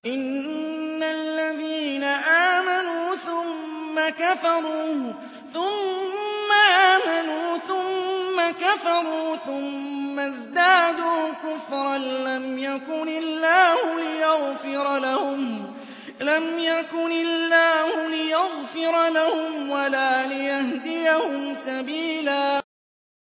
إِنَّ الَّذِينَ آمَنُوا ثُمَّ كَفَرُوا ثُمَّ ازْدَادُوا كُفْرًا لَّمْ يَكُنِ اللَّهُ لِيَغْفِرَ لَهُمْ وَلَا لِيَهْدِيَهُمْ سَبِيلًا